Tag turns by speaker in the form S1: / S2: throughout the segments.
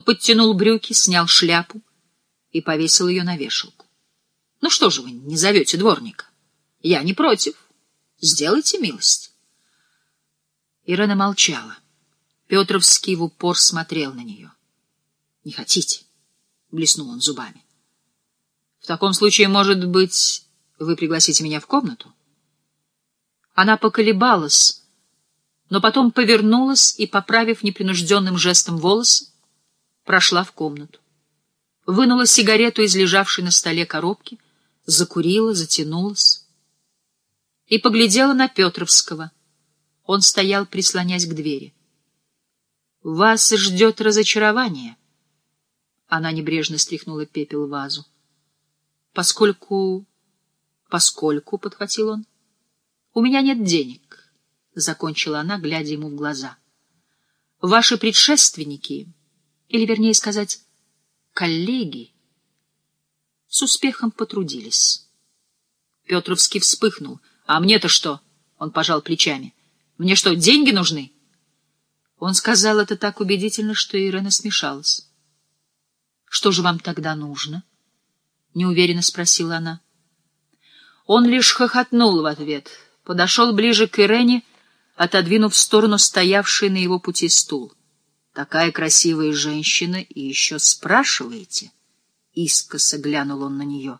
S1: подтянул брюки, снял шляпу и повесил ее на вешалку. — Ну что же вы не зовете дворника? Я не против. Сделайте милость. Ирена молчала. Петровский в упор смотрел на нее. — Не хотите? — блеснул он зубами. — В таком случае, может быть, вы пригласите меня в комнату? Она поколебалась, но потом повернулась и, поправив непринужденным жестом волосы, прошла в комнату. Вынула сигарету из лежавшей на столе коробки, закурила, затянулась и поглядела на Петровского. Он стоял, прислонясь к двери. — Вас ждет разочарование. Она небрежно стряхнула пепел в вазу. — Поскольку, — подхватил он, — у меня нет денег, — закончила она, глядя ему в глаза. — Ваши предшественники, или, вернее сказать, коллеги, с успехом потрудились. Петровский вспыхнул. — А мне-то что? — он пожал плечами. — Мне что, деньги нужны? Он сказал это так убедительно, что Ирена смешалась. — Что же вам тогда нужно? — неуверенно спросила она. Он лишь хохотнул в ответ, подошел ближе к Ирене, отодвинув в сторону стоявший на его пути стул. — Такая красивая женщина, и еще спрашиваете? — искоса глянул он на нее.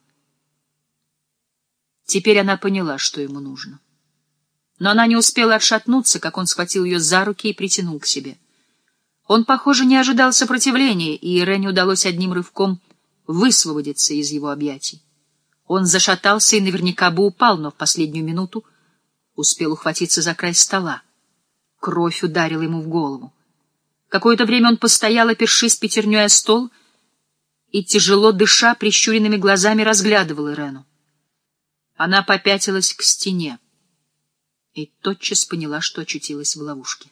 S1: Теперь она поняла, что ему нужно. Но она не успела отшатнуться, как он схватил ее за руки и притянул к себе. Он, похоже, не ожидал сопротивления, и Ирене удалось одним рывком высвободиться из его объятий. Он зашатался и наверняка бы упал, но в последнюю минуту успел ухватиться за край стола. Кровь ударила ему в голову. Какое-то время он постоял, опершись пятерней о стол, и, тяжело дыша, прищуренными глазами разглядывал Ирену. Она попятилась к стене и тотчас поняла, что очутилась в ловушке.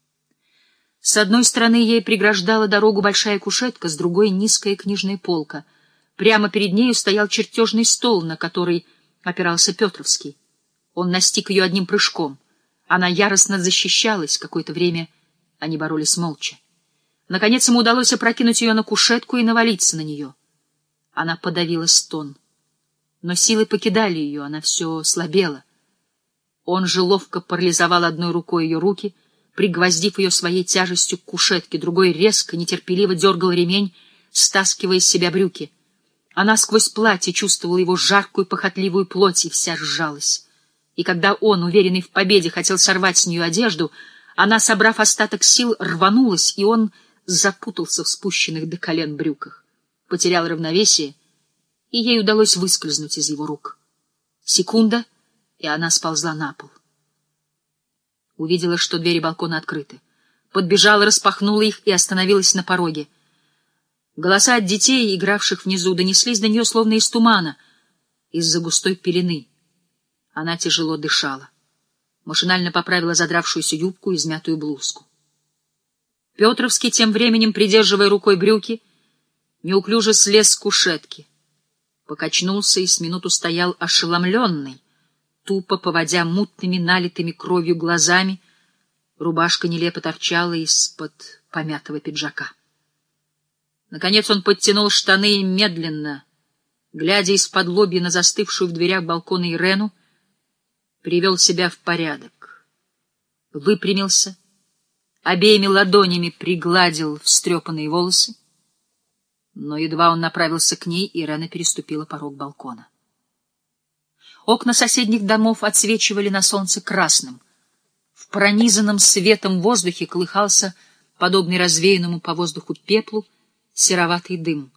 S1: С одной стороны ей преграждала дорогу большая кушетка, с другой — низкая книжная полка. Прямо перед нею стоял чертежный стол, на который опирался Петровский. Он настиг ее одним прыжком. Она яростно защищалась, какое-то время они боролись молча. Наконец ему удалось опрокинуть ее на кушетку и навалиться на нее. Она подавила стон. Но силы покидали ее, она все слабела. Он же ловко парализовал одной рукой ее руки, пригвоздив ее своей тяжестью к кушетке, другой резко, нетерпеливо дергал ремень, стаскивая с себя брюки. Она сквозь платье чувствовала его жаркую, похотливую плоть и вся сжалась. И когда он, уверенный в победе, хотел сорвать с нее одежду, она, собрав остаток сил, рванулась, и он запутался в спущенных до колен брюках, потерял равновесие, и ей удалось выскользнуть из его рук. Секунда, и она сползла на пол. Увидела, что двери балкона открыты. Подбежала, распахнула их и остановилась на пороге. Голоса от детей, игравших внизу, донеслись до нее словно из тумана, из-за густой пелены. Она тяжело дышала. Машинально поправила задравшуюся юбку и измятую блузку. Петровский, тем временем, придерживая рукой брюки, неуклюже слез с кушетки. Покачнулся и с минуту стоял ошеломленный, тупо поводя мутными, налитыми кровью глазами. Рубашка нелепо торчала из-под помятого пиджака. Наконец он подтянул штаны и медленно, глядя из-под-лобья на застывшую в дверях балкона Ирену, привел себя в порядок. Выпрямился, обеими ладонями пригладил встрепанные волосы, но едва он направился к ней, Ирена переступила порог балкона. Окна соседних домов отсвечивали на солнце красным. В пронизанном светом воздухе колыхался, подобный развеянному по воздуху пеплу, сероватый дым.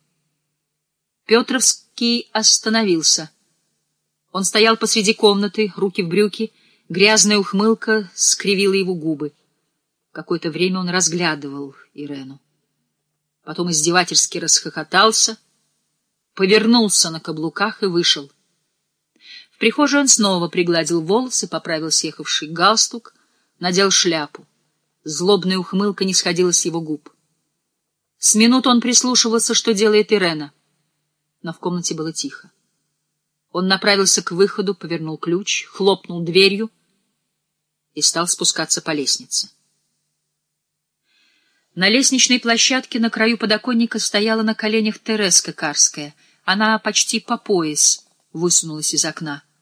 S1: Петровский остановился. Он стоял посреди комнаты, руки в брюки, грязная ухмылка скривила его губы. Какое-то время он разглядывал Ирену. Потом издевательски расхохотался, повернулся на каблуках и вышел. В прихожей он снова пригладил волосы, поправил съехавший галстук, надел шляпу. Злобная ухмылка не сходила с его губ. С минуту он прислушивался, что делает Ирена, но в комнате было тихо. Он направился к выходу, повернул ключ, хлопнул дверью и стал спускаться по лестнице. На лестничной площадке на краю подоконника стояла на коленях Тереска Карская. Она почти по пояс высунулась из окна.